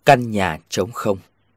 Căn nhà trống không.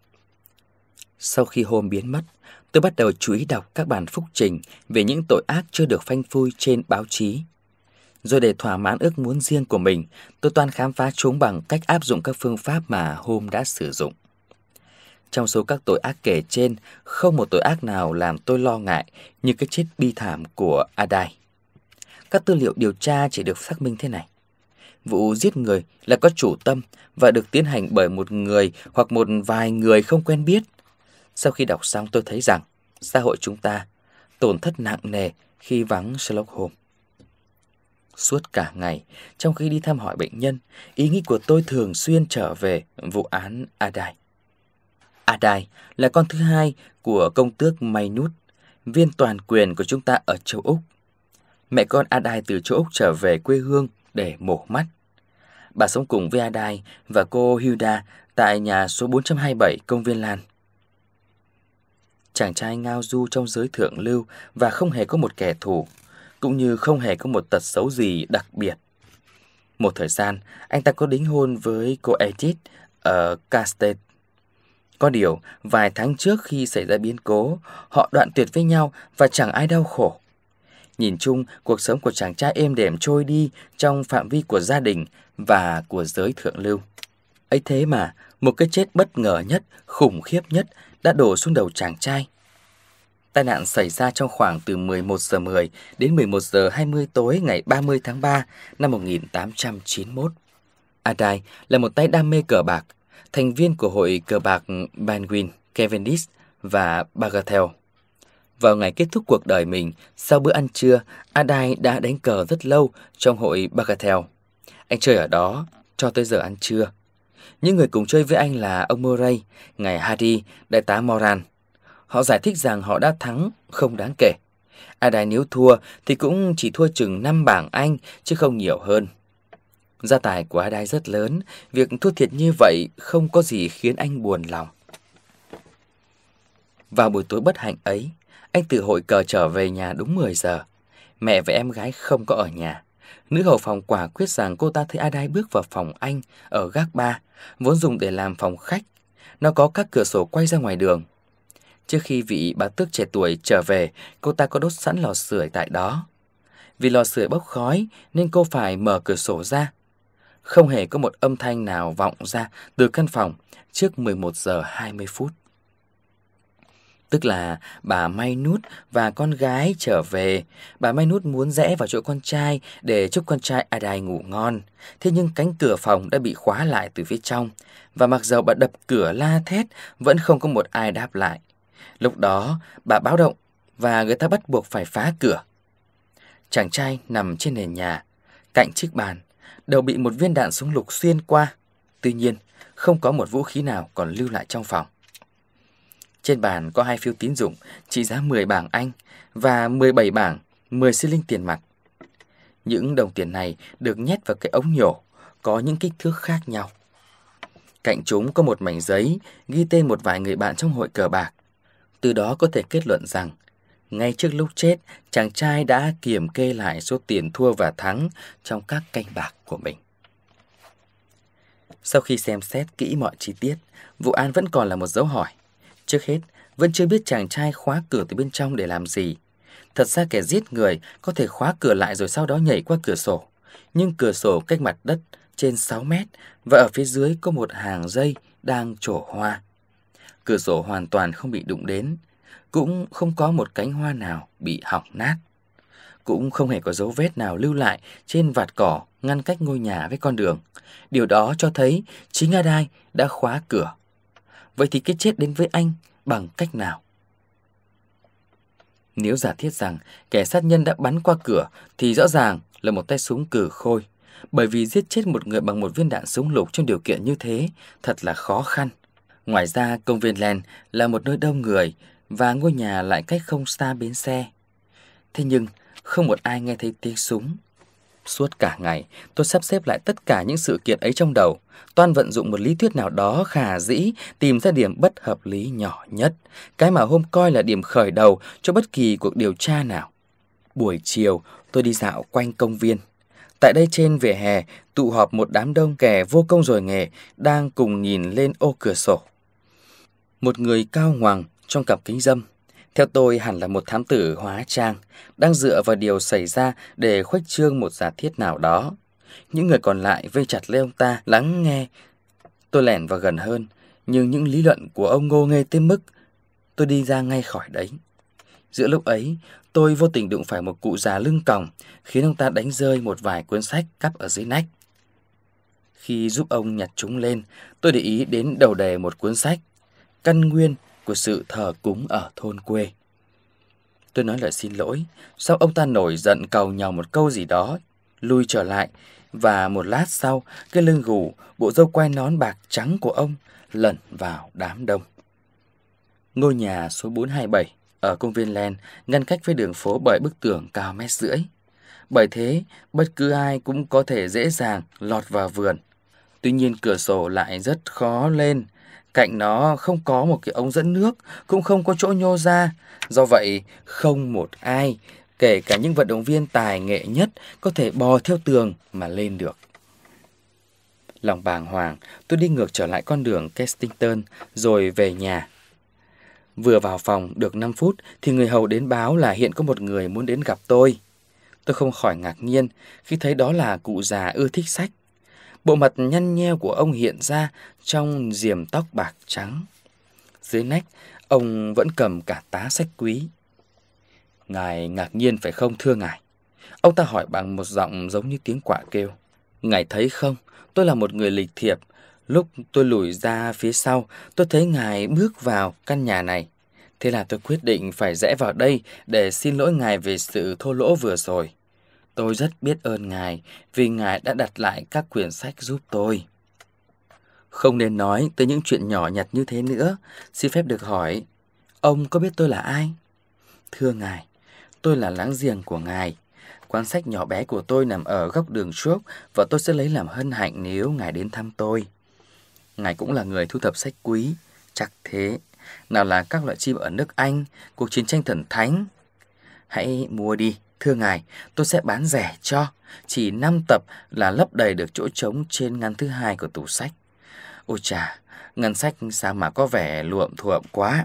Sau khi Hôm biến mất, tôi bắt đầu chú ý đọc các bản phúc trình về những tội ác chưa được phanh phui trên báo chí. Rồi để thỏa mãn ước muốn riêng của mình, tôi toan khám phá chúng bằng cách áp dụng các phương pháp mà Hôm đã sử dụng. Trong số các tội ác kể trên, không một tội ác nào làm tôi lo ngại như cái chết bi thảm của Adai. Các tư liệu điều tra chỉ được xác minh thế này: vụ giết người là có chủ tâm và được tiến hành bởi một người hoặc một vài người không quen biết. Sau khi đọc xong, tôi thấy rằng xã hội chúng ta tổn thất nặng nề khi vắng Sherlock Holmes. Suốt cả ngày, trong khi đi thăm hỏi bệnh nhân, ý nghĩ của tôi thường xuyên trở về vụ án Adai. Adai là con thứ hai của công tước Maynooth, viên toàn quyền của chúng ta ở châu Úc. Mẹ con Adai từ châu Úc trở về quê hương để mổ mắt. Bà sống cùng với Adai và cô Hilda tại nhà số 427 công viên Lan. Chàng trai ngao du trong giới thượng lưu và không hề có một kẻ thù, cũng như không hề có một tật xấu gì đặc biệt. Một thời gian, anh ta có đính hôn với cô Edith ở Castet. Có điều, vài tháng trước khi xảy ra biến cố, họ đoạn tuyệt với nhau và chẳng ai đau khổ. Nhìn chung, cuộc sống của chàng trai êm đềm trôi đi trong phạm vi của gia đình và của giới thượng lưu. Ấy thế mà, một cái chết bất ngờ nhất, khủng khiếp nhất đã đổ xuống đầu chàng trai. Tai nạn xảy ra trong khoảng từ 11 giờ 10 đến 11 giờ 20 tối ngày 30 tháng 3 năm 1891. Adai là một tay đam mê cờ bạc, thành viên của hội cờ bạc Banwin, Cavendish và Bagatelle. Vào ngày kết thúc cuộc đời mình, sau bữa ăn trưa, Adai đã đánh cờ rất lâu trong hội Bagatelle. Anh chơi ở đó cho tới giờ ăn trưa. Những người cùng chơi với anh là ông Murray, ngài Hardy, đại tá Moran. Họ giải thích rằng họ đã thắng không đáng kể. Adai nếu thua thì cũng chỉ thua chừng 5 bảng Anh chứ không nhiều hơn. Gia tài của Adai rất lớn, việc thua thiệt như vậy không có gì khiến anh buồn lòng. Vào buổi tối bất hạnh ấy, anh từ hội cờ trở về nhà đúng 10 giờ. Mẹ và em gái không có ở nhà. Nữ hầu phòng quả quyết rằng cô ta thấy Adai bước vào phòng anh ở gác 3, vốn dùng để làm phòng khách. Nó có các cửa sổ quay ra ngoài đường. Trước khi vị bà tước trẻ tuổi trở về, cô ta có đốt sẵn lò sưởi tại đó. Vì lò sưởi bốc khói nên cô phải mở cửa sổ ra. Không hề có một âm thanh nào vọng ra từ căn phòng trước 11 giờ 20 phút. Tức là bà Maynooth và con gái trở về. Bà Maynooth muốn rẽ vào chỗ con trai để chúc con trai Adai ngủ ngon. Thế nhưng cánh cửa phòng đã bị khóa lại từ phía trong. Và mặc dầu bà đập cửa la thét, vẫn không có một ai đáp lại. Lúc đó bà báo động và người ta bắt buộc phải phá cửa. Chàng trai nằm trên nền nhà, cạnh chiếc bàn, đầu bị một viên đạn súng lục xuyên qua. Tuy nhiên, không có một vũ khí nào còn lưu lại trong phòng. Trên bàn có 2 phiếu tín dụng trị giá 10 bảng Anh và 17 bảng 10 xi linh tiền mặt. Những đồng tiền này được nhét vào cái ống nhổ, có những kích thước khác nhau. Cạnh chúng có một mảnh giấy ghi tên một vài người bạn trong hội cờ bạc. Từ đó có thể kết luận rằng, ngay trước lúc chết, chàng trai đã kiểm kê lại số tiền thua và thắng trong các canh bạc của mình. Sau khi xem xét kỹ mọi chi tiết, vụ án vẫn còn là một dấu hỏi. Trước hết, vẫn chưa biết chàng trai khóa cửa từ bên trong để làm gì. Thật ra kẻ giết người có thể khóa cửa lại rồi sau đó nhảy qua cửa sổ. Nhưng cửa sổ cách mặt đất trên 6 mét và ở phía dưới có một hàng dây đang trổ hoa. Cửa sổ hoàn toàn không bị đụng đến, cũng không có một cánh hoa nào bị hỏng nát. Cũng không hề có dấu vết nào lưu lại trên vạt cỏ ngăn cách ngôi nhà với con đường. Điều đó cho thấy chính Adai đã khóa cửa. Vậy thì cái chết đến với anh bằng cách nào? Nếu giả thiết rằng kẻ sát nhân đã bắn qua cửa thì rõ ràng là một tay súng cừ khôi. Bởi vì giết chết một người bằng một viên đạn súng lục trong điều kiện như thế thật là khó khăn. Ngoài ra, công viên Lan là một nơi đông người và ngôi nhà lại cách không xa bến xe. Thế nhưng, không một ai nghe thấy tiếng súng. Suốt cả ngày, tôi sắp xếp lại tất cả những sự kiện ấy trong đầu, toan vận dụng một lý thuyết nào đó khả dĩ, tìm ra điểm bất hợp lý nhỏ nhất, cái mà Hôm coi là điểm khởi đầu cho bất kỳ cuộc điều tra nào. Buổi chiều, tôi đi dạo quanh công viên. Tại đây trên vỉa hè tụ họp một đám đông kẻ vô công rồi nghề đang cùng nhìn lên ô cửa sổ. Một người cao ngoằng trong cặp kính râm, theo tôi hẳn là một thám tử hóa trang, đang dựa vào điều xảy ra để khuếch trương một giả thiết nào đó. Những người còn lại vây chặt lấy ông ta lắng nghe. Tôi lẻn vào gần hơn, nhưng những lý luận của ông ngô nghê tới mức tôi đi ra ngay khỏi đấy. Giữa lúc ấy, tôi vô tình đụng phải một cụ già lưng còng, khiến ông ta đánh rơi một vài cuốn sách cắp ở dưới nách. Khi giúp ông nhặt chúng lên, tôi để ý đến đầu đề một cuốn sách, Căn nguyên của sự thờ cúng ở thôn quê. Tôi nói lời xin lỗi, sau ông ta nổi giận càu nhàu một câu gì đó, lui trở lại, và một lát sau, cái lưng gù, bộ râu quai nón bạc trắng của ông lẩn vào đám đông. Ngôi nhà số 427 ở công viên Len ngăn cách với đường phố bởi bức tường cao 1,5 mét. Bởi thế, bất cứ ai cũng có thể dễ dàng lọt vào vườn. Tuy nhiên cửa sổ lại rất khó lên. Cạnh nó không có một cái ống dẫn nước, cũng không có chỗ nhô ra. Do vậy, không một ai, kể cả những vận động viên tài nghệ nhất, có thể bò theo tường mà lên được. Lòng bàng hoàng, tôi đi ngược trở lại con đường Kensington rồi về nhà. Vừa vào phòng được 5 phút thì người hầu đến báo là hiện có một người muốn đến gặp tôi. Tôi không khỏi ngạc nhiên khi thấy đó là cụ già ưa thích sách. Bộ mặt nhăn nheo của ông hiện ra trong diềm tóc bạc trắng. Dưới nách, ông vẫn cầm cả tá sách quý. Ngài ngạc nhiên phải không thưa ngài? Ông ta hỏi bằng một giọng giống như tiếng quạ kêu. Ngài thấy không, tôi là một người lịch thiệp. Lúc tôi lùi ra phía sau, tôi thấy ngài bước vào căn nhà này. Thế là tôi quyết định phải rẽ vào đây để xin lỗi ngài về sự thô lỗ vừa rồi. Tôi rất biết ơn ngài vì ngài đã đặt lại các quyển sách giúp tôi. Không nên nói tới những chuyện nhỏ nhặt như thế nữa. Xin phép được hỏi, ông có biết tôi là ai? Thưa ngài, tôi là láng giềng của ngài. Quán sách nhỏ bé của tôi nằm ở góc đường Shrove và tôi sẽ lấy làm hân hạnh nếu ngài đến thăm tôi. Ngài cũng là người thu thập sách quý, chắc thế. Nào là các loại chim ở nước Anh, cuộc chiến tranh thần thánh. Hãy mua đi, thưa ngài, tôi sẽ bán rẻ cho. Chỉ 5 tập là lấp đầy được chỗ trống trên ngăn thứ 2 của tủ sách. Ôi chà, ngăn sách sao mà có vẻ luộm thuộm quá.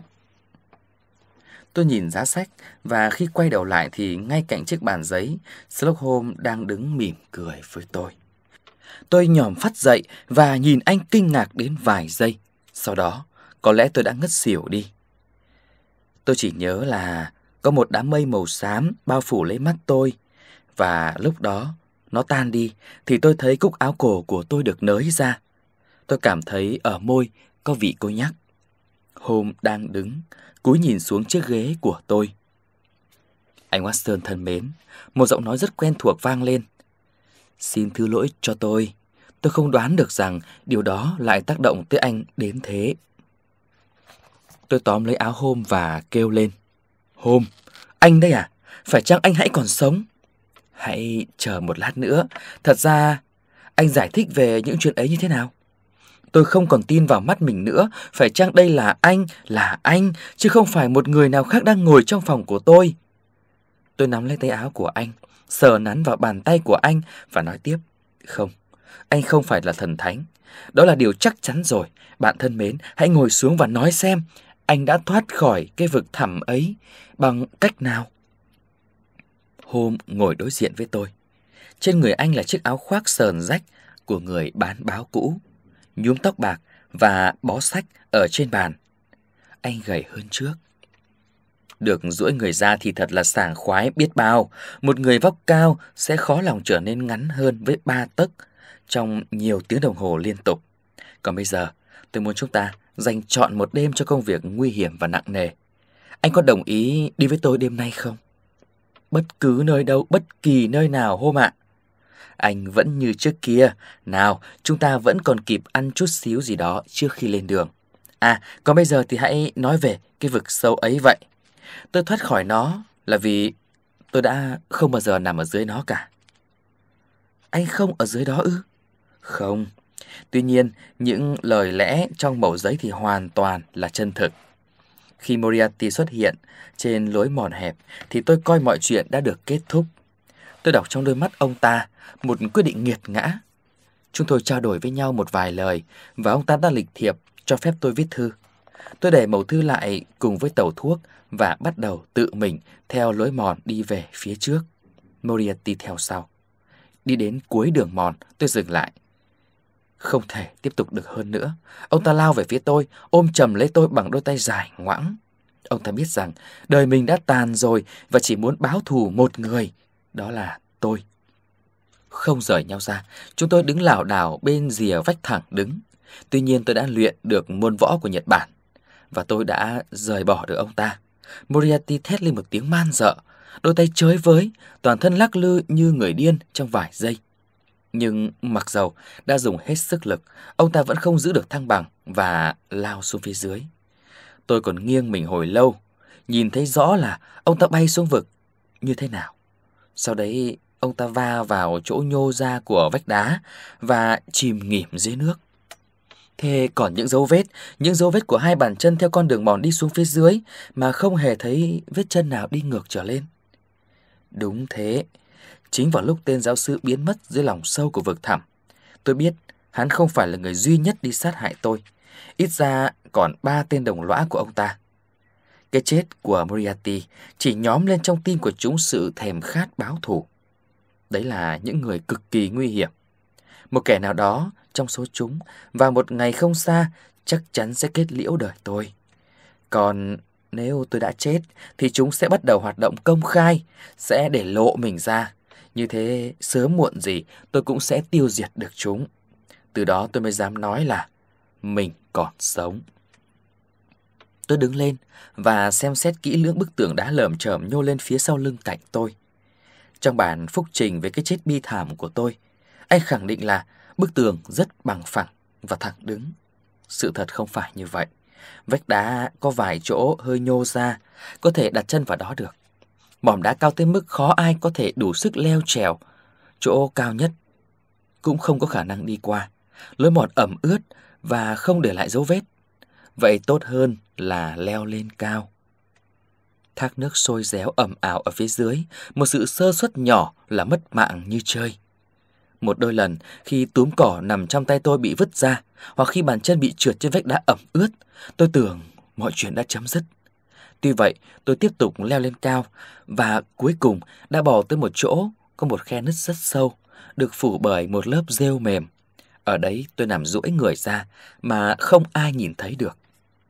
Tôi nhìn giá sách và khi quay đầu lại thì ngay cạnh chiếc bàn giấy, Sherlock Holmes đang đứng mỉm cười với tôi. Tôi nhòm phắt dậy và nhìn anh kinh ngạc đến vài giây. Sau đó, có lẽ tôi đã ngất xỉu đi. Tôi chỉ nhớ là có một đám mây màu xám bao phủ lấy mắt tôi. Và lúc đó, nó tan đi thì tôi thấy cúc áo cổ của tôi được nới ra. Tôi cảm thấy ở môi có vị côi nhắc. Holmes đang đứng, cúi nhìn xuống chiếc ghế của tôi. Anh Watson thân mến, một giọng nói rất quen thuộc vang lên. Xin thứ lỗi cho tôi không đoán được rằng điều đó lại tác động tới anh đến thế. Tôi tóm lấy áo Holmes và kêu lên. Holmes, anh đây à? Phải chăng anh hãy còn sống? Hãy chờ một lát nữa. Thật ra, anh giải thích về những chuyện ấy như thế nào? Tôi không còn tin vào mắt mình nữa. Phải chăng đây là anh, chứ không phải một người nào khác đang ngồi trong phòng của tôi? Tôi nắm lấy tay áo của anh, sờ nắn vào bàn tay của anh và nói tiếp. Không, anh không phải là thần thánh. Đó là điều chắc chắn rồi. Bạn thân mến, hãy ngồi xuống và nói xem anh đã thoát khỏi cái vực thẳm ấy bằng cách nào? Holmes ngồi đối diện với tôi. Trên người anh là chiếc áo khoác sờn rách của người bán báo cũ, nhuốm tóc bạc và bó sách ở trên bàn. Anh gầy hơn trước. Được duỗi người ra thì thật là sảng khoái biết bao. Một người vóc cao sẽ khó lòng trở nên ngắn hơn với 3 tấc trong nhiều tiếng đồng hồ liên tục. Còn bây giờ, tôi muốn chúng ta dành trọn một đêm cho công việc nguy hiểm và nặng nề. Anh có đồng ý đi với tôi đêm nay không? Bất cứ nơi đâu, bất kỳ nơi nào Holmes ạ. Anh vẫn như trước kia. Nào, chúng ta vẫn còn kịp ăn chút xíu gì đó trước khi lên đường. À, còn bây giờ thì hãy nói về cái vực sâu ấy vậy. Tôi thoát khỏi nó là vì tôi đã không bao giờ nằm ở dưới nó cả. Anh không ở dưới đó ư? Không. Tuy nhiên, những lời lẽ trong mẩu giấy thì hoàn toàn là chân thực. Khi Moriarty xuất hiện trên lối mòn hẹp thì tôi coi mọi chuyện đã được kết thúc. Tôi đọc trong đôi mắt ông ta một quyết định nghiệt ngã. Chúng tôi trao đổi với nhau một vài lời và ông ta đã lịch thiệp cho phép tôi viết thư. Tôi để mẩu thư lại cùng với tàu thuốc và bắt đầu tự mình theo lối mòn đi về phía trước. Moriarty theo sau. Đi đến cuối đường mòn, tôi dừng lại. Không thể tiếp tục được hơn nữa. Ông ta lao về phía tôi, ôm chầm lấy tôi bằng đôi tay dài ngoãng. Ông ta biết rằng đời mình đã tàn rồi và chỉ muốn báo thù một người, đó là tôi. Không rời nhau ra, chúng tôi đứng lảo đảo bên rìa vách thẳng đứng. Tuy nhiên tôi đã luyện được môn võ của Nhật Bản và tôi đã rời bỏ được ông ta. Moriarty thét lên một tiếng man rợ, đôi tay chới với, toàn thân lắc lư như người điên trong vài giây. Nhưng mặc dầu đã dùng hết sức lực, ông ta vẫn không giữ được thăng bằng và lao xuống phía dưới. Tôi còn nghiêng mình hồi lâu, nhìn thấy rõ là ông ta bay xuống vực như thế nào. Sau đấy ông ta va vào chỗ nhô ra của vách đá và chìm nghỉm dưới nước. Thế còn những dấu vết của hai bàn chân theo con đường mòn đi xuống phía dưới mà không hề thấy vết chân nào đi ngược trở lên. Đúng thế, chính vào lúc tên giáo sư biến mất dưới lòng sâu của vực thẳm, tôi biết hắn không phải là người duy nhất đi sát hại tôi. Ít ra còn 3 tên đồng lõa của ông ta. Cái chết của Moriarty chỉ nhóm lên trong tim của chúng sự thèm khát báo thù. Đấy là những người cực kỳ nguy hiểm. Một kẻ nào đó trong số chúng vào một ngày không xa chắc chắn sẽ kết liễu đời tôi. Còn nếu tôi đã chết thì chúng sẽ bắt đầu hoạt động công khai, sẽ để lộ mình ra. Như thế sớm muộn gì tôi cũng sẽ tiêu diệt được chúng. Từ đó tôi mới dám nói là mình còn sống. Tôi đứng lên và xem xét kỹ lưỡng bức tường đá lởm chởm nhô lên phía sau lưng cạnh tôi. Trong bản phúc trình về cái chết bi thảm của tôi, anh khẳng định là bức tường rất bằng phẳng và thẳng đứng. Sự thật không phải như vậy. Vách đá có vài chỗ hơi nhô ra, có thể đặt chân vào đó được. Mỏm đá cao tới mức khó ai có thể đủ sức leo trèo. Chỗ cao nhất cũng không có khả năng đi qua. Lối mòn ẩm ướt và không để lại dấu vết. Vậy tốt hơn là leo lên cao. Thác nước sôi réo ầm ào ở phía dưới, một sự sơ suất nhỏ là mất mạng như chơi. Một đôi lần khi túm cỏ nằm trong tay tôi bị vứt ra, hoặc khi bàn chân bị trượt trên vách đá ẩm ướt, tôi tưởng mọi chuyện đã chấm dứt. Tuy vậy, tôi tiếp tục leo lên cao và cuối cùng đã bò tới một chỗ có một khe nứt rất sâu, được phủ bởi một lớp rêu mềm. Ở đấy tôi nằm duỗi người ra mà không ai nhìn thấy được.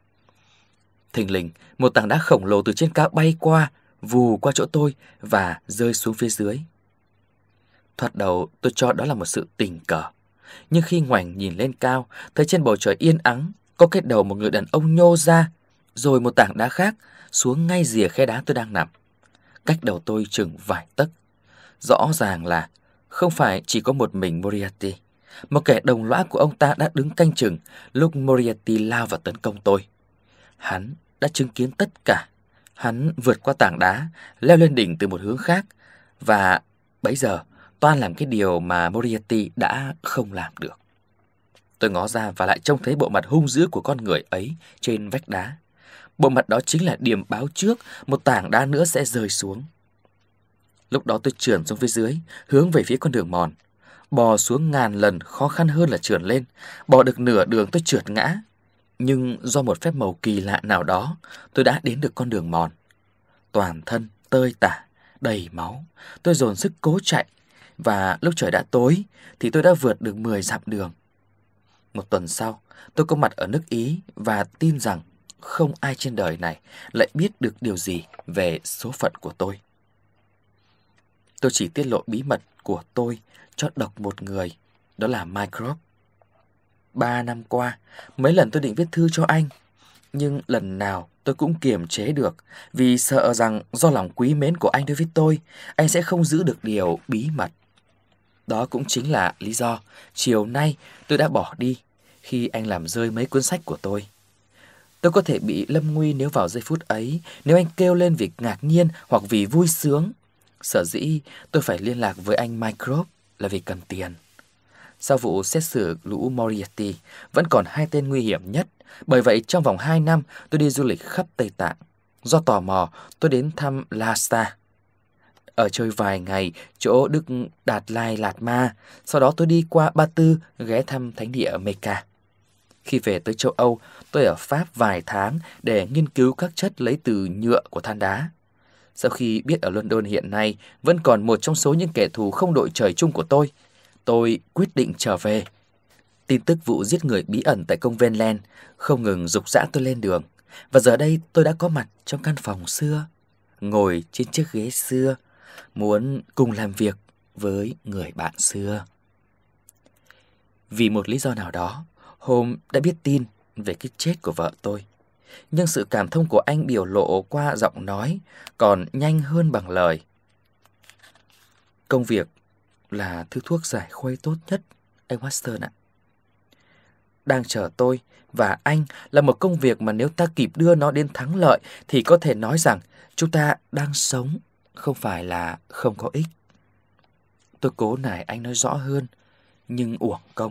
Thình lình, một tảng đá khổng lồ từ trên cao bay qua, vù qua chỗ tôi và rơi xuống phía dưới. Thoạt đầu tôi cho đó là một sự tình cờ. Nhưng khi ngoảnh nhìn lên cao, thấy trên bầu trời yên ắng có cái đầu một người đàn ông nhô ra, rồi một tảng đá khác xuống ngay rìa khe đá tôi đang nằm, cách đầu tôi chừng vài tấc. Rõ ràng là không phải chỉ có một mình Moriarty. Một kẻ đồng lõa của ông ta đã đứng canh chừng lúc Moriarty lao vào tấn công tôi. Hắn đã chứng kiến tất cả. Hắn vượt qua tảng đá, leo lên đỉnh từ một hướng khác, và bấy giờ toan làm cái điều mà Moriarty đã không làm được. Tôi ngó ra và lại trông thấy bộ mặt hung dữ của con người ấy trên vách đá. Bộ mặt đó chính là điềm báo trước một tảng đá nữa sẽ rơi xuống. Lúc đó tôi trườn xuống phía dưới, hướng về phía con đường mòn. Bò xuống ngàn lần khó khăn hơn là trườn lên. Bò được nửa đường tôi trượt ngã. Nhưng do một phép màu kỳ lạ nào đó, tôi đã đến được con đường mòn. Toàn thân tơi tả, đầy máu. Tôi dồn sức cố chạy. Và lúc trời đã tối thì tôi đã vượt được 10 dặm đường. Một tuần sau, tôi có mặt ở nước Ý và tin rằng không ai trên đời này lại biết được điều gì về số phận của tôi. Tôi chỉ tiết lộ bí mật của tôi cho độc một người, đó là Mycroft. 3 năm qua, mấy lần tôi định viết thư cho anh, nhưng lần nào tôi cũng kiềm chế được vì sợ rằng do lòng quý mến của anh đối với tôi, anh sẽ không giữ được điều bí mật. Đó cũng chính là lý do chiều nay tôi đã bỏ đi khi anh làm rơi mấy cuốn sách của tôi. Tôi có thể bị lâm nguy nếu vào giây phút ấy, nếu anh kêu lên vì ngạc nhiên hoặc vì vui sướng. Sở dĩ tôi phải liên lạc với anh Mycroft là vì cần tiền. Sau vụ xét xử lũ Moriarty, vẫn còn 2 tên nguy hiểm nhất. Bởi vậy trong vòng 2 năm tôi đi du lịch khắp Tây Tạng. Do tò mò tôi đến thăm Lhasa. ở chơi vài ngày chỗ Đức Đạt Lai Lạt Ma. Sau đó tôi đi qua Ba Tư ghé thăm thánh địa Mecca. Khi về tới châu Âu, tôi ở Pháp vài tháng để nghiên cứu các chất lấy từ nhựa của than đá. Sau khi biết ở London hiện nay vẫn còn một trong số những kẻ thù không đội trời chung của tôi quyết định trở về. Tin tức vụ giết người bí ẩn tại công viên Len không ngừng giục giã tôi lên đường. Và giờ đây tôi đã có mặt trong căn phòng xưa, ngồi trên chiếc ghế xưa, muốn cùng làm việc với người bạn xưa. Vì một lý do nào đó, Holmes đã biết tin về cái chết của vợ tôi. Nhưng sự cảm thông của anh biểu lộ qua giọng nói còn nhanh hơn bằng lời. Công việc là thứ thuốc giải khuây tốt nhất, anh Watson ạ. Đang chờ tôi và anh là một công việc mà nếu ta kịp đưa nó đến thắng lợi thì có thể nói rằng chúng ta đang sống, không phải là không có ích. Tôi cố nài anh nói rõ hơn, nhưng uổng công.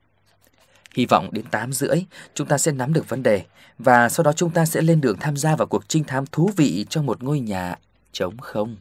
Hy vọng đến 8:30 chúng ta sẽ nắm được vấn đề và sau đó chúng ta sẽ lên đường tham gia vào cuộc trinh thám thú vị trong một ngôi nhà trống không.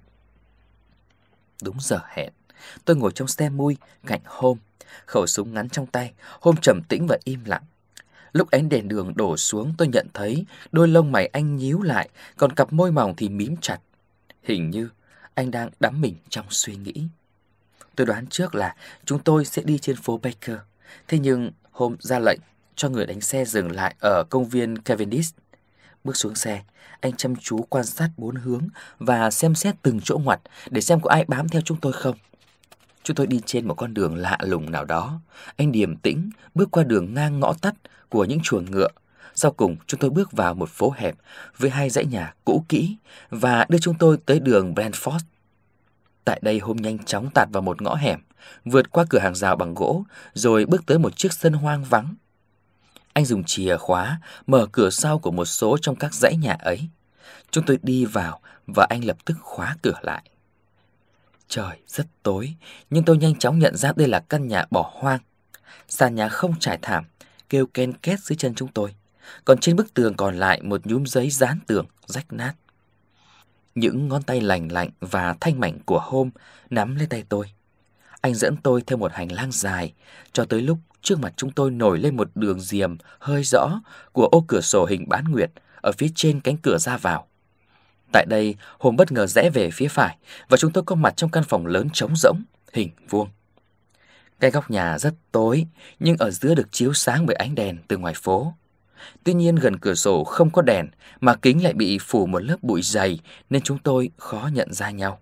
Đúng giờ hẹn, tôi ngồi trong xe mui cạnh Holmes, khẩu súng ngắn trong tay. Holmes trầm tĩnh và im lặng. Lúc ánh đèn đường đổ xuống, tôi nhận thấy đôi lông mày anh nhíu lại, còn cặp môi mỏng thì mím chặt. Hình như anh đang đắm mình trong suy nghĩ. Tôi đoán trước là chúng tôi sẽ đi trên phố Baker. Thế nhưng Holmes ra lệnh cho người đánh xe dừng lại ở công viên Cavendish. Bước xuống xe, anh chăm chú quan sát bốn hướng và xem xét từng chỗ ngoặt để xem có ai bám theo chúng tôi không. Chúng tôi đi trên một con đường lạ lùng nào đó. Anh điềm tĩnh bước qua đường ngang ngõ tắt của những chuồng ngựa. Sau cùng chúng tôi bước vào một phố hẹp với hai dãy nhà cũ kỹ và đưa chúng tôi tới đường Brentford. Tại đây Holmes nhanh chóng tạt vào một ngõ hẻm, vượt qua cửa hàng rào bằng gỗ, rồi bước tới một chiếc sân hoang vắng. Anh dùng chìa khóa mở cửa sau của một số trong các dãy nhà ấy. Chúng tôi đi vào và anh lập tức khóa cửa lại. Trời rất tối, nhưng tôi nhanh chóng nhận ra đây là căn nhà bỏ hoang. Sàn nhà không trải thảm, kêu ken két dưới chân chúng tôi. Còn trên bức tường còn lại một nhúm giấy dán tường, rách nát. Những ngón tay lành lạnh và thanh mảnh của Holmes nắm lấy tay tôi. Anh dẫn tôi theo một hành lang dài, cho tới lúc trước mặt chúng tôi nổi lên một đường diềm hơi rõ của ô cửa sổ hình bán nguyệt ở phía trên cánh cửa ra vào. Tại đây, Holmes bất ngờ rẽ về phía phải và chúng tôi có mặt trong căn phòng lớn trống rỗng, hình vuông. Cái góc nhà rất tối, nhưng ở giữa được chiếu sáng bởi ánh đèn từ ngoài phố. Tuy nhiên gần cửa sổ không có đèn, mà kính lại bị phủ một lớp bụi dày nên chúng tôi khó nhận ra nhau.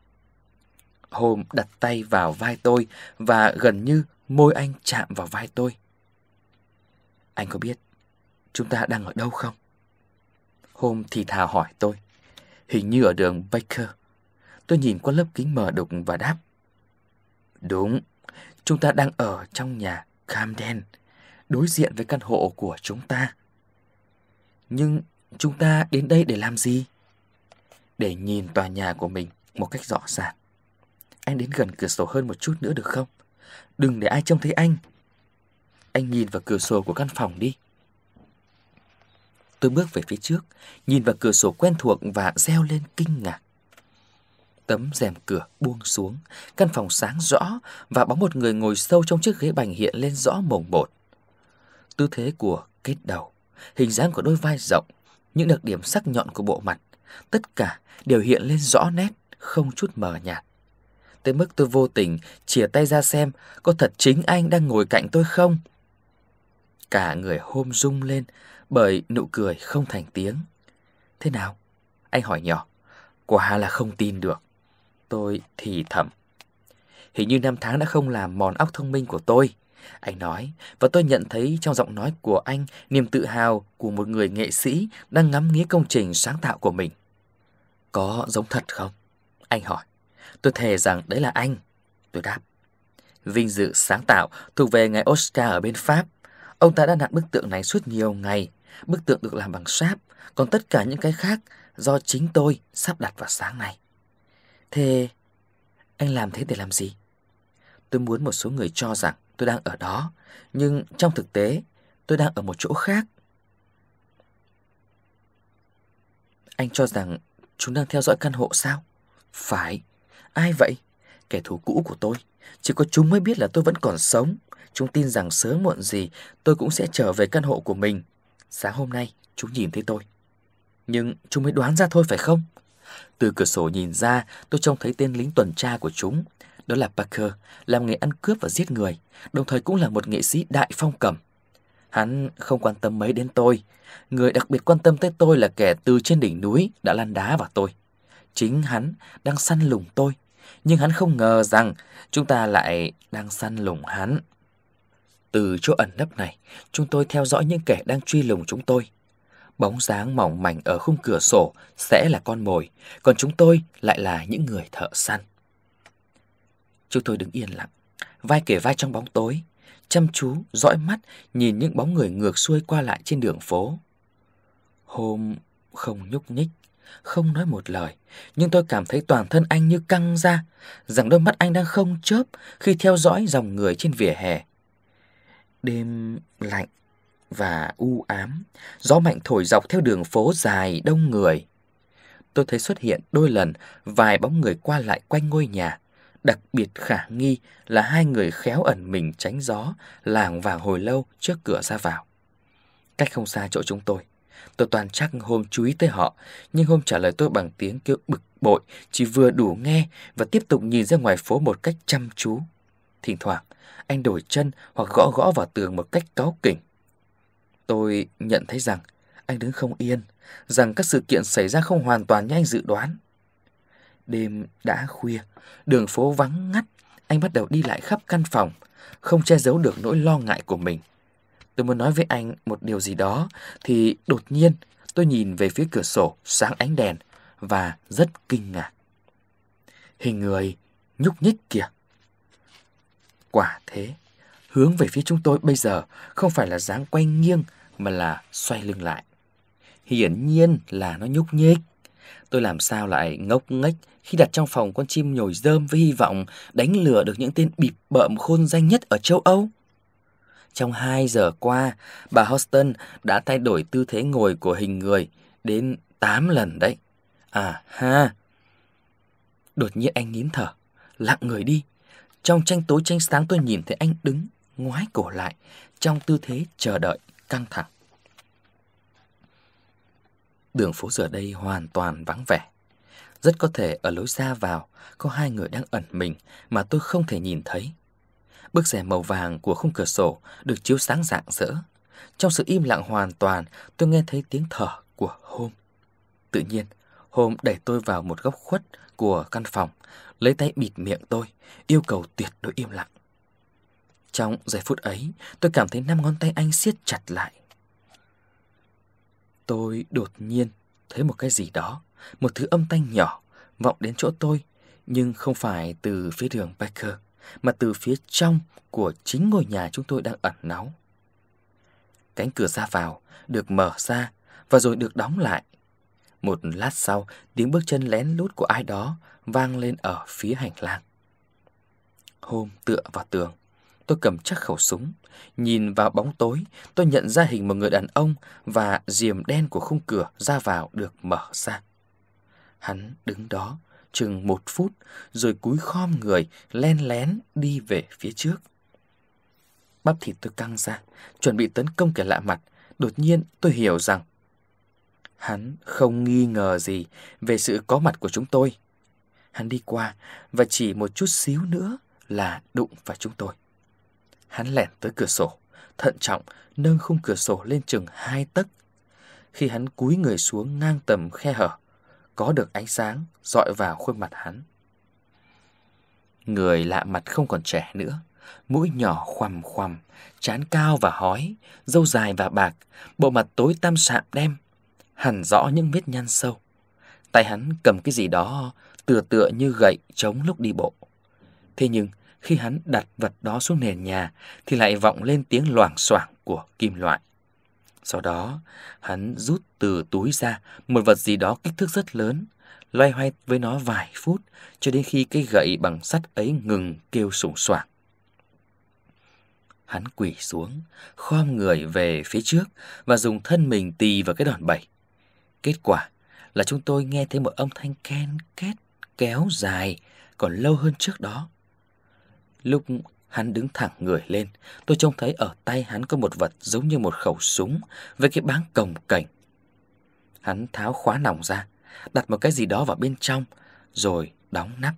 Holmes đặt tay vào vai tôi và gần như môi anh chạm vào vai tôi. Anh có biết chúng ta đang ở đâu không? Holmes thì thào hỏi tôi. Hình như ở đường Baker. Tôi nhìn qua lớp kính mờ đục và đáp. Đúng, chúng ta đang ở trong nhà Camden, đối diện với căn hộ của chúng ta. Nhưng chúng ta đến đây để làm gì? Để nhìn tòa nhà của mình một cách rõ ràng. Anh đến gần cửa sổ hơn một chút nữa được không? Đừng để ai trông thấy anh. Anh nhìn vào cửa sổ của căn phòng đi. Tôi bước về phía trước, nhìn vào cửa sổ quen thuộc và reo lên kinh ngạc. Tấm rèm cửa buông xuống, căn phòng sáng rõ và bóng một người ngồi sâu trong chiếc ghế bành hiện lên rõ mồn một. Tư thế của kết đầu, hình dáng của đôi vai rộng, những đặc điểm sắc nhọn của bộ mặt, tất cả đều hiện lên rõ nét, không chút mờ nhạt. Tới mức tôi vô tình chìa tay ra xem có thật chính anh đang ngồi cạnh tôi không. Cả người Holmes rung lên bởi nụ cười không thành tiếng. Thế nào? Anh hỏi nhỏ. Quả là không tin được. Tôi thì thầm. Hình như năm tháng đã không làm mòn óc thông minh của tôi, anh nói, và tôi nhận thấy trong giọng nói của anh niềm tự hào của một người nghệ sĩ đang ngắm nghía công trình sáng tạo của mình. Có giống thật không? Anh hỏi. Tôi thề rằng đấy là anh, tôi đáp. Vinh dự sáng tạo thuộc về ngài Oscar ở bên Pháp. Ông ta đã nặn bức tượng này suốt nhiều ngày. Bức tượng được làm bằng sáp, còn tất cả những cái khác do chính tôi sắp đặt vào sáng nay. Thế anh làm thế để làm gì? Tôi muốn một số người cho rằng tôi đang ở đó, nhưng trong thực tế tôi đang ở một chỗ khác. Anh cho rằng chúng đang theo dõi căn hộ sao? Phải, Ai vậy? Kẻ thù cũ của tôi. Chỉ có chúng mới biết là tôi vẫn còn sống. Chúng tin rằng sớm muộn gì tôi cũng sẽ trở về căn hộ của mình. Sáng hôm nay chúng nhìn thấy tôi, nhưng chúng mới đoán ra thôi phải không? Từ cửa sổ nhìn ra, tôi trông thấy tên lính tuần tra của chúng. Đó là Parker, làm nghề ăn cướp và giết người, đồng thời cũng là một nghệ sĩ đại phong cầm. Hắn không quan tâm mấy đến tôi. Người đặc biệt quan tâm tới tôi là kẻ từ trên đỉnh núi đã lăn đá vào tôi. Chính hắn đang săn lùng tôi, nhưng hắn không ngờ rằng chúng ta lại đang săn lùng hắn. Từ chỗ ẩn nấp này, chúng tôi theo dõi những kẻ đang truy lùng chúng tôi. Bóng dáng mỏng mảnh ở khung cửa sổ sẽ là con mồi, còn chúng tôi lại là những người thợ săn. Chúng tôi đứng yên lặng, vai kề vai trong bóng tối, chăm chú, dõi mắt nhìn những bóng người ngược xuôi qua lại trên đường phố. Hôm không nhúc nhích, không nói một lời, nhưng tôi cảm thấy toàn thân anh như căng ra, rằng đôi mắt anh đang không chớp khi theo dõi dòng người trên vỉa hè. Đêm lạnh và u ám, gió mạnh thổi dọc theo đường phố dài đông người. Tôi thấy xuất hiện đôi lần vài bóng người qua lại quanh ngôi nhà. Đặc biệt khả nghi là hai người khéo ẩn mình tránh gió, lảng vảng hồi lâu trước cửa ra vào. Cách không xa chỗ chúng tôi toàn chắc Hôm chú ý tới họ, nhưng Hôm trả lời tôi bằng tiếng kêu bực bội, chỉ vừa đủ nghe và tiếp tục nhìn ra ngoài phố một cách chăm chú. Thỉnh thoảng, anh đổi chân hoặc gõ gõ vào tường một cách cáu kỉnh. Tôi nhận thấy rằng anh đứng không yên, rằng các sự kiện xảy ra không hoàn toàn như anh dự đoán. Đêm đã khuya, đường phố vắng ngắt, anh bắt đầu đi lại khắp căn phòng, không che giấu được nỗi lo ngại của mình. Tôi muốn nói với anh một điều gì đó, thì đột nhiên tôi nhìn về phía cửa sổ sáng ánh đèn và rất kinh ngạc. Hình người nhúc nhích kìa. Quả thế, hướng về phía chúng tôi bây giờ không phải là dáng quay nghiêng mà là xoay lưng lại. Hiển nhiên là nó nhúc nhích. Tôi làm sao lại ngốc nghếch khi đặt trong phòng con chim nhồi rơm với hy vọng đánh lừa được những tên bịp bợm khôn danh nhất ở châu Âu. Trong 2 giờ qua, bà Houston đã thay đổi tư thế ngồi của hình người đến 8 lần đấy. À ha! Đột nhiên anh nín thở, lặng người đi. Trong tranh tối tranh sáng tôi nhìn thấy anh đứng, ngoái cổ lại, trong tư thế chờ đợi, căng thẳng. Đường phố giờ đây hoàn toàn vắng vẻ. Rất có thể ở lối ra vào có hai người đang ẩn mình mà tôi không thể nhìn thấy. Bức rèm màu vàng của khung cửa sổ được chiếu sáng rạng rỡ. Trong sự im lặng hoàn toàn, tôi nghe thấy tiếng thở của Hôm. Tự nhiên, Hôm đẩy tôi vào một góc khuất của căn phòng, lấy tay bịt miệng tôi, yêu cầu tuyệt đối im lặng. Trong giây phút ấy, tôi cảm thấy 5 ngón tay anh siết chặt lại. Tôi đột nhiên thấy một cái gì đó, một thứ âm thanh nhỏ vọng đến chỗ tôi, nhưng không phải từ phía đường Baker, mà từ phía trong của chính ngôi nhà chúng tôi đang ẩn náu. Cánh cửa ra vào được mở ra và rồi được đóng lại. Một lát sau, tiếng bước chân lén lút của ai đó vang lên ở phía hành lang. Hôm tựa vào tường, tôi cầm chắc khẩu súng. Nhìn vào bóng tối, tôi nhận ra hình một người đàn ông và rìm đen của khung cửa ra vào được mở ra. Hắn đứng đó chừng 1 phút, rồi cúi khom người, len lén đi về phía trước. Bắp thịt tôi căng ra, chuẩn bị tấn công kẻ lạ mặt. Đột nhiên tôi hiểu rằng hắn không nghi ngờ gì về sự có mặt của chúng tôi. Hắn đi qua và chỉ một chút xíu nữa là đụng vào chúng tôi. Hắn lẻn tới cửa sổ, thận trọng nâng khung cửa sổ lên chừng 2 tấc. Khi hắn cúi người xuống ngang tầm khe hở, có được ánh sáng dọi vào khuôn mặt hắn. Người lạ mặt không còn trẻ nữa, mũi nhỏ khoằm khoằm, trán cao và hói, râu dài và bạc, bộ mặt tối tăm sạm đen, hằn rõ những vết nhăn sâu. Tay hắn cầm cái gì đó tựa tựa như gậy chống lúc đi bộ. Thế nhưng khi hắn đặt vật đó xuống nền nhà thì lại vọng lên tiếng loảng xoảng của kim loại. Sau đó hắn rút từ túi ra một vật gì đó kích thước rất lớn, loay hoay với nó vài phút cho đến khi cái gậy bằng sắt ấy ngừng kêu sủng soảng. Hắn quỳ xuống, khom người về phía trước và dùng thân mình tì vào cái đòn bẩy. Kết quả là chúng tôi nghe thấy một âm thanh ken két kéo dài, còn lâu hơn trước đó. Lúc hắn đứng thẳng người lên, tôi trông thấy ở tay hắn có một vật giống như một khẩu súng với cái báng cồng kềnh. Hắn tháo khóa nòng ra, đặt một cái gì đó vào bên trong, rồi đóng nắp.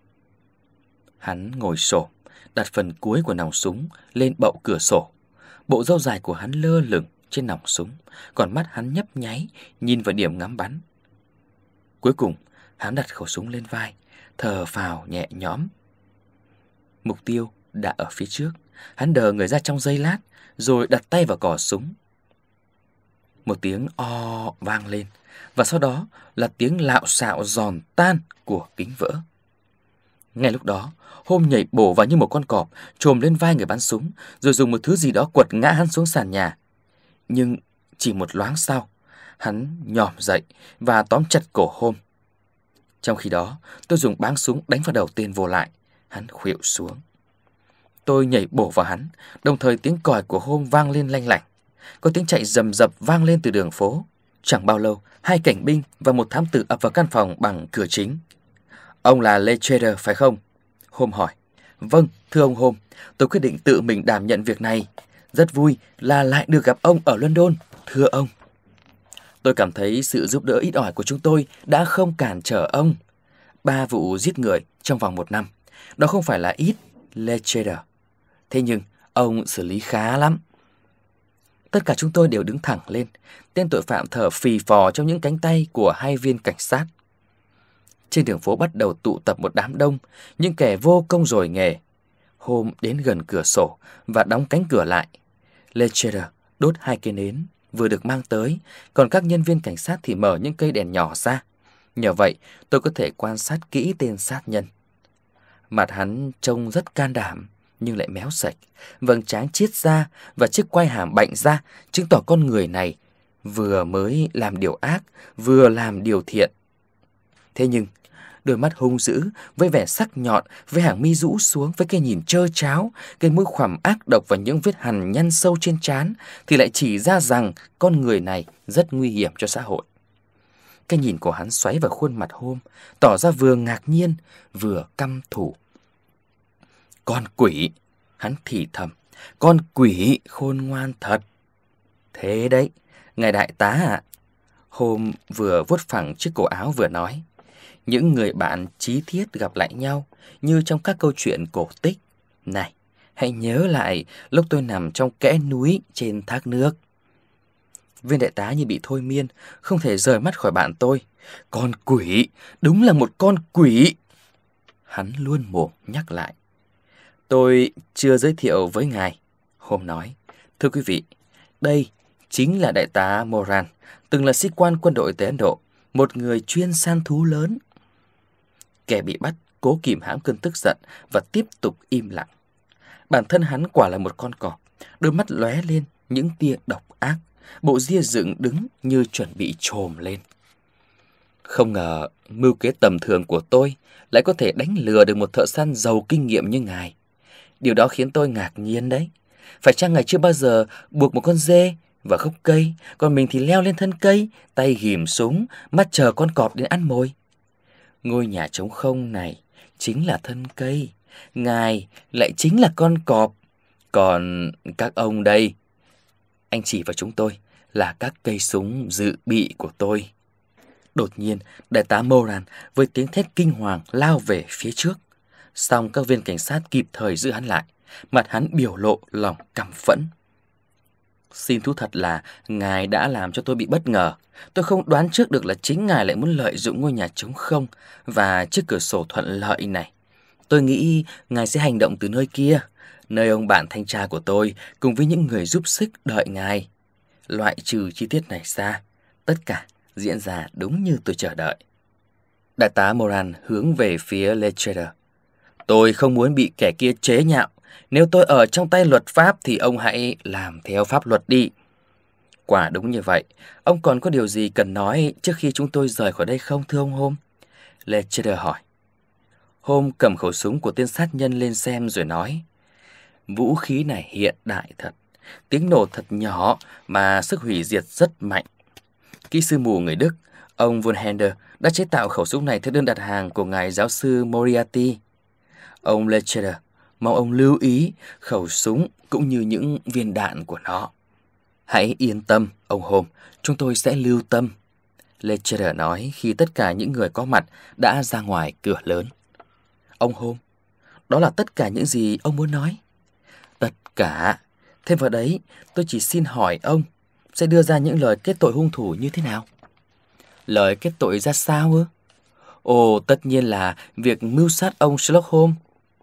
Hắn ngồi xổm, đặt phần cuối của nòng súng lên bậu cửa sổ. Bộ râu dài của hắn lơ lửng trên nòng súng, còn mắt hắn nhấp nháy nhìn vào điểm ngắm bắn. Cuối cùng, hắn đặt khẩu súng lên vai, thở phào nhẹ nhõm. Mục tiêu đã ở phía trước. Hắn đờ người ra trong giây lát, rồi đặt tay vào cò súng. Một tiếng o vang lên, và sau đó là tiếng lạo xạo giòn tan của kính vỡ. Ngay lúc đó, Hôm nhảy bổ vào như một con cọp, chồm lên vai người bắn súng, rồi dùng một thứ gì đó quật ngã hắn xuống sàn nhà. Nhưng chỉ một loáng sau, hắn nhòm dậy và tóm chặt cổ Hôm. Trong khi đó, tôi dùng báng súng đánh vào đầu tên vô lại. Hắn khuỵu xuống. Tôi nhảy bổ vào hắn, đồng thời tiếng còi của Hôm vang lên lanh lảnh. Có tiếng chạy rầm rập vang lên từ đường phố. Chẳng bao lâu, 2 cảnh binh và một thám tử ập vào căn phòng bằng cửa chính. "Ông là Lecter phải không?" Hôm hỏi. "Vâng, thưa ông Hôm, tôi quyết định tự mình đảm nhận việc này. Rất vui là lại được gặp ông ở London, thưa ông. Tôi cảm thấy sự giúp đỡ ít ỏi của chúng tôi đã không cản trở ông. 3 vụ giết người trong vòng 1 năm, đó không phải là ít, Lecter. Thế nhưng ông xử lý khá lắm." Tất cả chúng tôi đều đứng thẳng lên. Tên tội phạm thở phì phò trong những cánh tay của 2 viên cảnh sát. Trên đường phố bắt đầu tụ tập một đám đông, những kẻ vô công rồi nghề. Hôm đến gần cửa sổ và đóng cánh cửa lại. Lecter đốt 2 cây nến vừa được mang tới, còn các nhân viên cảnh sát thì mở những cây đèn nhỏ ra. Nhờ vậy, tôi có thể quan sát kỹ tên sát nhân. Mặt hắn trông rất can đảm, nhưng lại méo sạch, vầng trán chiết ra và chiếc quai hàm bạnh ra, chứng tỏ con người này vừa mới làm điều ác, vừa làm điều thiện. Thế nhưng, đôi mắt hung dữ, với vẻ sắc nhọn, với hàng mi rũ xuống, với cái nhìn trơ tráo, cái mũi khoằm ác độc và những vết hằn nhăn sâu trên trán, thì lại chỉ ra rằng con người này rất nguy hiểm cho xã hội. Cái nhìn của hắn xoáy vào khuôn mặt Hôm, tỏ ra vừa ngạc nhiên, vừa căm thù. "Con quỷ!" hắn thì thầm. "Con quỷ khôn ngoan thật." "Thế đấy, ngài đại tá ạ." Hôm vừa vuốt phẳng chiếc cổ áo vừa nói. "Những người bạn chí thiết gặp lại nhau như trong các câu chuyện cổ tích. Này, hãy nhớ lại lúc tôi nằm trong kẽ núi trên thác nước." Viên đại tá như bị thôi miên, không thể rời mắt khỏi bạn tôi. "Con quỷ, đúng là một con quỷ!" hắn luôn mồm nhắc lại. "Tôi chưa giới thiệu với ngài." Hôm nói. "Thưa quý vị, đây chính là đại tá Moran, từng là sĩ quan quân đội tại Ấn Độ, một người chuyên săn thú lớn." Kẻ bị bắt cố kìm hãm cơn tức giận và tiếp tục im lặng. Bản thân hắn quả là một con cọp, đôi mắt lóe lên những tia độc ác, bộ ria dựng đứng như chuẩn bị trồm lên. Không ngờ mưu kế tầm thường của tôi lại có thể đánh lừa được một thợ săn giàu kinh nghiệm như ngài. Điều đó khiến tôi ngạc nhiên đấy. Phải chăng ngài chưa bao giờ buộc một con dê vào gốc cây, còn mình thì leo lên thân cây, tay ghìm súng, mắt chờ con cọp đến ăn mồi? Ngôi nhà trống không này chính là thân cây, ngài lại chính là con cọp. Còn các ông đây, anh chỉ vào chúng tôi, là các cây súng dự bị của tôi. Đột nhiên, đại tá Moran với tiếng thét kinh hoàng lao về phía trước. Song các viên cảnh sát kịp thời giữ hắn lại. Mặt hắn biểu lộ lòng căm phẫn. "Xin thú thật là ngài đã làm cho tôi bị bất ngờ. Tôi không đoán trước được là chính ngài lại muốn lợi dụng ngôi nhà trống không và chiếc cửa sổ thuận lợi này. Tôi nghĩ ngài sẽ hành động từ nơi kia, nơi ông bạn thanh tra của tôi cùng với những người giúp sức đợi ngài. Loại trừ chi tiết này ra, tất cả diễn ra đúng như tôi chờ đợi." Đại tá Moran hướng về phía Lecter. "Tôi không muốn bị kẻ kia chế nhạo. Nếu tôi ở trong tay luật pháp thì ông hãy làm theo pháp luật đi." "Quả đúng như vậy. Ông còn có điều gì cần nói trước khi chúng tôi rời khỏi đây không, thưa ông Hôm?" Lecter hỏi. Hôm cầm khẩu súng của tên sát nhân lên xem rồi nói. "Vũ khí này hiện đại thật. Tiếng nổ thật nhỏ mà sức hủy diệt rất mạnh. Kỹ sư mù người Đức, Ông Von Hender đã chế tạo khẩu súng này theo đơn đặt hàng của ngài giáo sư Moriarty. Ông Lecter, mong ông lưu ý khẩu súng cũng như những viên đạn của nó. Hãy yên tâm, ông Holmes, chúng tôi sẽ lưu tâm, Lecter nói khi tất cả những người có mặt đã ra ngoài cửa lớn. Ông Holmes, đó là tất cả những gì ông muốn nói? Tất cả. Thêm vào đấy, tôi chỉ xin hỏi ông sẽ đưa ra những lời kết tội hung thủ như thế nào? Lời kết tội ra sao ư? Ồ, tất nhiên là việc mưu sát ông Sherlock Holmes.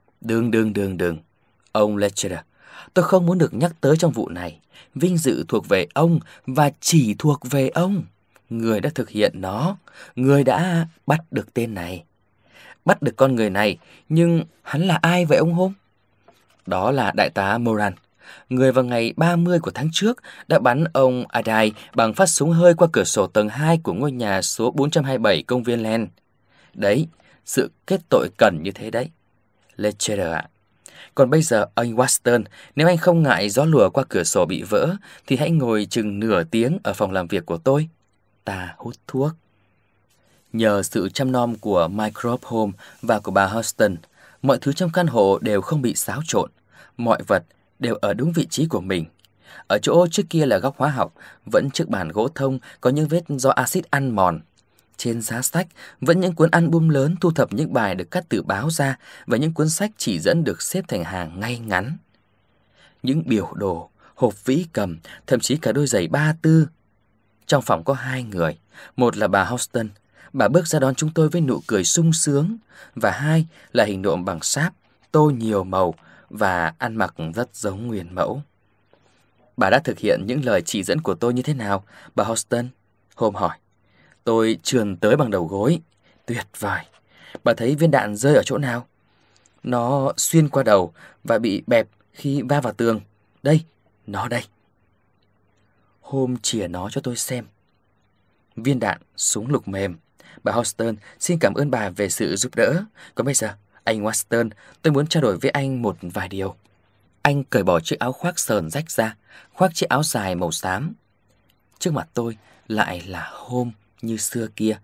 Đừng. Ông Lecter, tôi không muốn được nhắc tới trong vụ này. Vinh dự thuộc về ông và chỉ thuộc về ông. Người đã thực hiện nó, người đã bắt được tên này. Bắt được con người này, nhưng hắn là ai vậy ông Holmes? Đó là đại tá Moran, người vào ngày 30 của tháng trước đã bắn ông Adai bằng phát súng hơi qua cửa sổ tầng 2 của ngôi nhà số 427 công viên Len. Đấy, sự kết tội cần như thế đấy, Lecter ạ. Còn bây giờ anh Watson, nếu anh không ngại gió lùa qua cửa sổ bị vỡ, thì hãy ngồi chừng nửa tiếng ở phòng làm việc của tôi. Ta hút thuốc. Nhờ sự chăm nom của Mycroft Holmes và của bà Houston, mọi thứ trong căn hộ đều không bị xáo trộn. Mọi vật đều ở đúng vị trí của mình. Ở chỗ trước kia là góc hóa học, vẫn chiếc bàn gỗ thông có những vết do axit ăn mòn. Trên giá sách vẫn những cuốn album lớn thu thập những bài được cắt từ báo ra và những cuốn sách chỉ dẫn được xếp thành hàng ngay ngắn. Những biểu đồ, hộp vĩ cầm, thậm chí cả đôi giày ba tư. Trong phòng có hai người, một là bà Houston, bà bước ra đón chúng tôi với nụ cười sung sướng, và hai là hình nộm bằng sáp, tô nhiều màu và ăn mặc rất giống nguyên mẫu. Bà đã thực hiện những lời chỉ dẫn của tôi như thế nào, bà Houston? Holmes hỏi. Tôi trườn tới bằng đầu gối. Tuyệt vời. Bà thấy viên đạn rơi ở chỗ nào? Nó xuyên qua đầu và bị bẹp khi va vào tường. Đây, nó đây. Holmes chìa nó cho tôi xem. Viên đạn súng lục mềm. Bà Houston, xin cảm ơn bà về sự giúp đỡ. Còn bây giờ, anh Watson, tôi muốn trao đổi với anh một vài điều. Anh cởi bỏ chiếc áo khoác sờn rách ra, khoác chiếc áo dài màu xám. Trước mặt tôi lại là Holmes như xưa kia.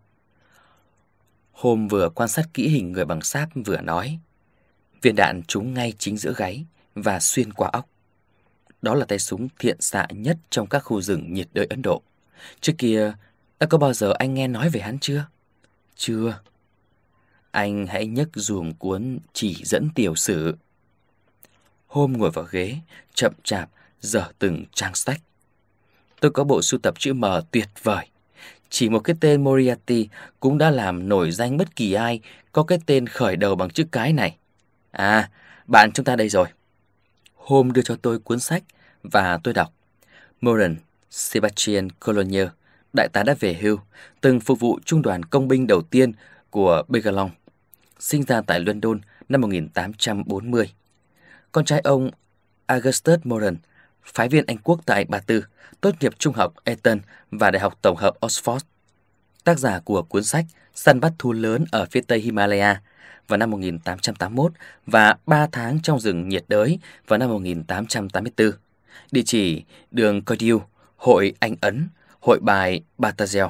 Holmes vừa quan sát kỹ hình người bằng sáp vừa nói. Viên đạn trúng ngay chính giữa gáy và xuyên qua óc. Đó là tay súng thiện xạ nhất trong các khu rừng nhiệt đới Ấn Độ. Trước kia, đã có bao giờ anh nghe nói về hắn chưa? Chưa. Anh hãy nhấc dùm cuốn chỉ dẫn tiểu sử. Holmes ngồi vào ghế, chậm chạp, dở từng trang sách. Tôi có bộ sưu tập chữ M tuyệt vời. Chỉ một cái tên Moriarty cũng đã làm nổi danh bất kỳ ai có cái tên khởi đầu bằng chữ cái này. À, bạn chúng ta đây rồi. Holmes đưa cho tôi cuốn sách và tôi đọc. Moran Sebastian Cologne, đại tá đã về hưu, từng phục vụ trung đoàn công binh đầu tiên của Begalon, sinh ra tại London năm 1840. Con trai ông Augustus Moran, phái viên Anh quốc tại Ba Tư, tốt nghiệp trung học Eton và Đại học Tổng hợp Oxford. Tác giả của cuốn sách Săn bắt thú lớn ở phía tây Himalaya vào năm 1881 và 3 tháng trong rừng nhiệt đới vào năm 1884. Địa chỉ đường Cordiu, Hội Anh Ấn, Hội bài Batazel.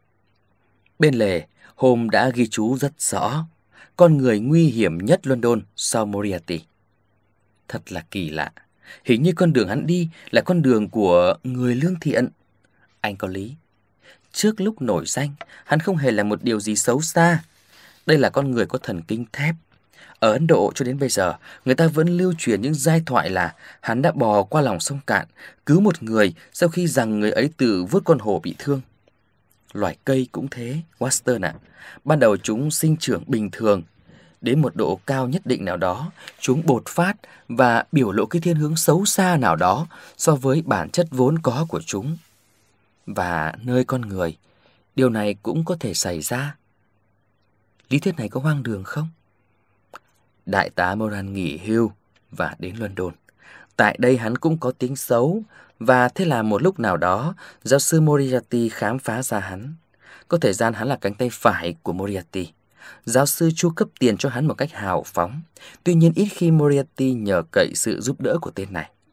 Bên lề, Holmes đã ghi chú rất rõ, con người nguy hiểm nhất London sau Moriarty. Thật là kỳ lạ, hình như con đường hắn đi là con đường của người lương thiện. Anh có lý. Trước lúc nổi danh, hắn không hề là một điều gì xấu xa. Đây là con người có thần kinh thép. Ở Ấn Độ cho đến bây giờ, người ta vẫn lưu truyền những giai thoại là hắn đã bò qua lòng sông cạn, cứu một người sau khi rằng người ấy tự vớt con hổ bị thương. Loài cây cũng thế, Watson ạ. Ban đầu chúng sinh trưởng bình thường. Đến một độ cao nhất định nào đó, chúng bột phát và biểu lộ cái thiên hướng xấu xa nào đó so với bản chất vốn có của chúng. Và nơi con người, điều này cũng có thể xảy ra. Lý thuyết này có hoang đường không? Đại tá Moran nghỉ hưu và đến London. Tại đây hắn cũng có tiếng xấu, và thế là một lúc nào đó, giáo sư Moriarty khám phá ra hắn. Có thời gian hắn là cánh tay phải của Moriarty. Giáo sư chu cấp tiền cho hắn một cách hào phóng. Tuy nhiên ít khi Moriarty nhờ cậy sự giúp đỡ của tên này.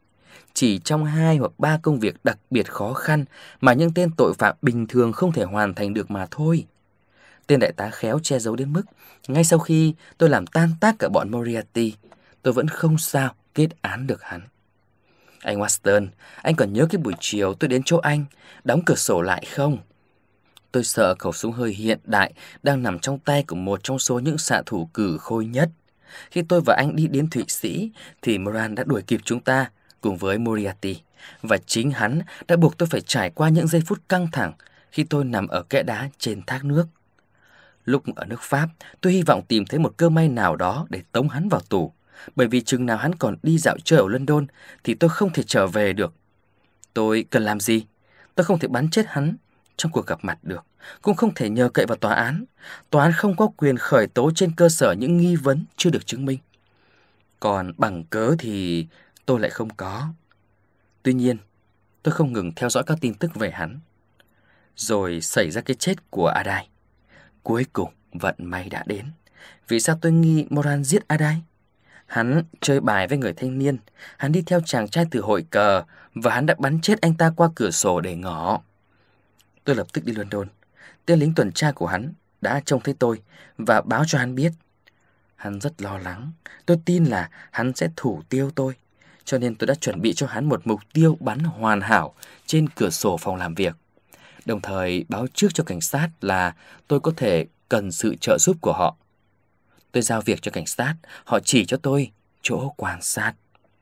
chỉ trong 2 hoặc 3 công việc đặc biệt khó khăn mà những tên tội phạm bình thường không thể hoàn thành được mà thôi. Tên đại tá khéo che giấu đến mức ngay sau khi tôi làm tan tác cả bọn Moriarty, tôi vẫn không sao kết án được hắn. Anh Watson, anh còn nhớ cái buổi chiều tôi đến chỗ anh, đóng cửa sổ lại không? Tôi sợ khẩu súng hơi hiện đại đang nằm trong tay của một trong số những xạ thủ cử khôi nhất. Khi tôi và anh đi đến Thụy Sĩ thì Moran đã đuổi kịp chúng ta cùng với Moriarty, và chính hắn đã buộc tôi phải trải qua những giây phút căng thẳng khi tôi nằm ở kẽ đá trên thác nước. Lúc ở nước Pháp, tôi hy vọng tìm thấy một cơ may nào đó để tống hắn vào tù, bởi vì chừng nào hắn còn đi dạo chơi ở London thì tôi không thể trở về được. Tôi cần làm gì? Tôi không thể bắn chết hắn trong cuộc gặp mặt được, cũng không thể nhờ cậy vào tòa án. Tòa án không có quyền khởi tố trên cơ sở những nghi vấn chưa được chứng minh. Còn bằng cớ thì tôi lại không có. Tuy nhiên, tôi không ngừng theo dõi các tin tức về hắn. Rồi xảy ra cái chết của Adai. Cuối cùng, vận may đã đến. Vì sao tôi nghi Moran giết Adai? Hắn chơi bài với người thanh niên, hắn đi theo chàng trai từ hội cờ, và hắn đã bắn chết anh ta qua cửa sổ để ngỏ. Tôi lập tức đi London. Tên lính tuần tra của hắn đã trông thấy tôi và báo cho hắn biết. Hắn rất lo lắng. Tôi tin là hắn sẽ thủ tiêu tôi, cho nên tôi đã chuẩn bị cho hắn một mục tiêu bắn hoàn hảo trên cửa sổ phòng làm việc. Đồng thời báo trước cho cảnh sát là tôi có thể cần sự trợ giúp của họ. Tôi giao việc cho cảnh sát, họ chỉ cho tôi chỗ quan sát.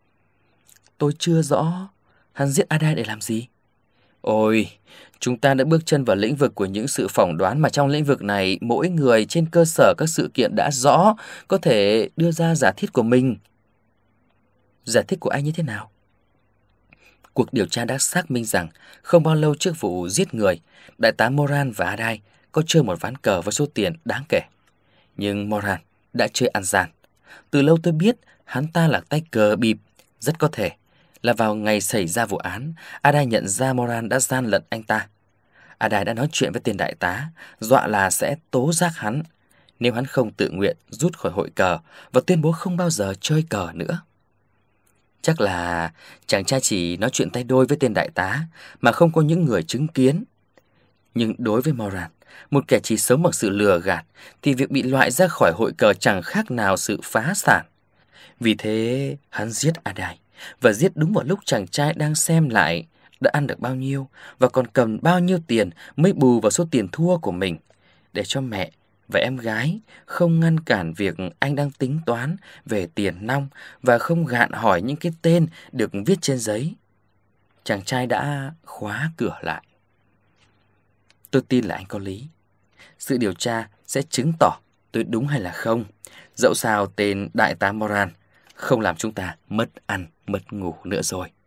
Tôi chưa rõ hắn giết Adai để làm gì. Ôi, chúng ta đã bước chân vào lĩnh vực của những sự phỏng đoán mà trong lĩnh vực này mỗi người trên cơ sở các sự kiện đã rõ có thể đưa ra giả thiết của mình. Giả thiết của anh như thế nào? Cuộc điều tra đã xác minh rằng không bao lâu trước vụ giết người, đại tá Moran và Adai có chơi một ván cờ với số tiền đáng kể. Nhưng Moran đã chơi ăn gian. Từ lâu tôi biết hắn ta là tay cờ bịp. Rất có thể là vào ngày xảy ra vụ án, Adai nhận ra Moran đã gian lận anh ta. Adai đã nói chuyện với tên đại tá, dọa là sẽ tố giác hắn nếu hắn không tự nguyện rút khỏi hội cờ và tuyên bố không bao giờ chơi cờ nữa. Chắc là chàng trai chỉ nói chuyện tay đôi với tên đại tá mà không có những người chứng kiến. Nhưng đối với Moran, một kẻ chỉ sống bằng sự lừa gạt, thì việc bị loại ra khỏi hội cờ chẳng khác nào sự phá sản. Vì thế, hắn giết Adai, và giết đúng vào lúc chàng trai đang xem lại đã ăn được bao nhiêu và còn cầm bao nhiêu tiền mới bù vào số tiền thua của mình, để cho mẹ và em gái không ngăn cản việc anh đang tính toán về tiền nong và không gạn hỏi những cái tên được viết trên giấy. Chàng trai đã khóa cửa lại. Tôi tin là anh có lý. Sự điều tra sẽ chứng tỏ tôi đúng hay là không. Dẫu sao tên đại tá Moran không làm chúng ta mất ăn mất ngủ nữa rồi.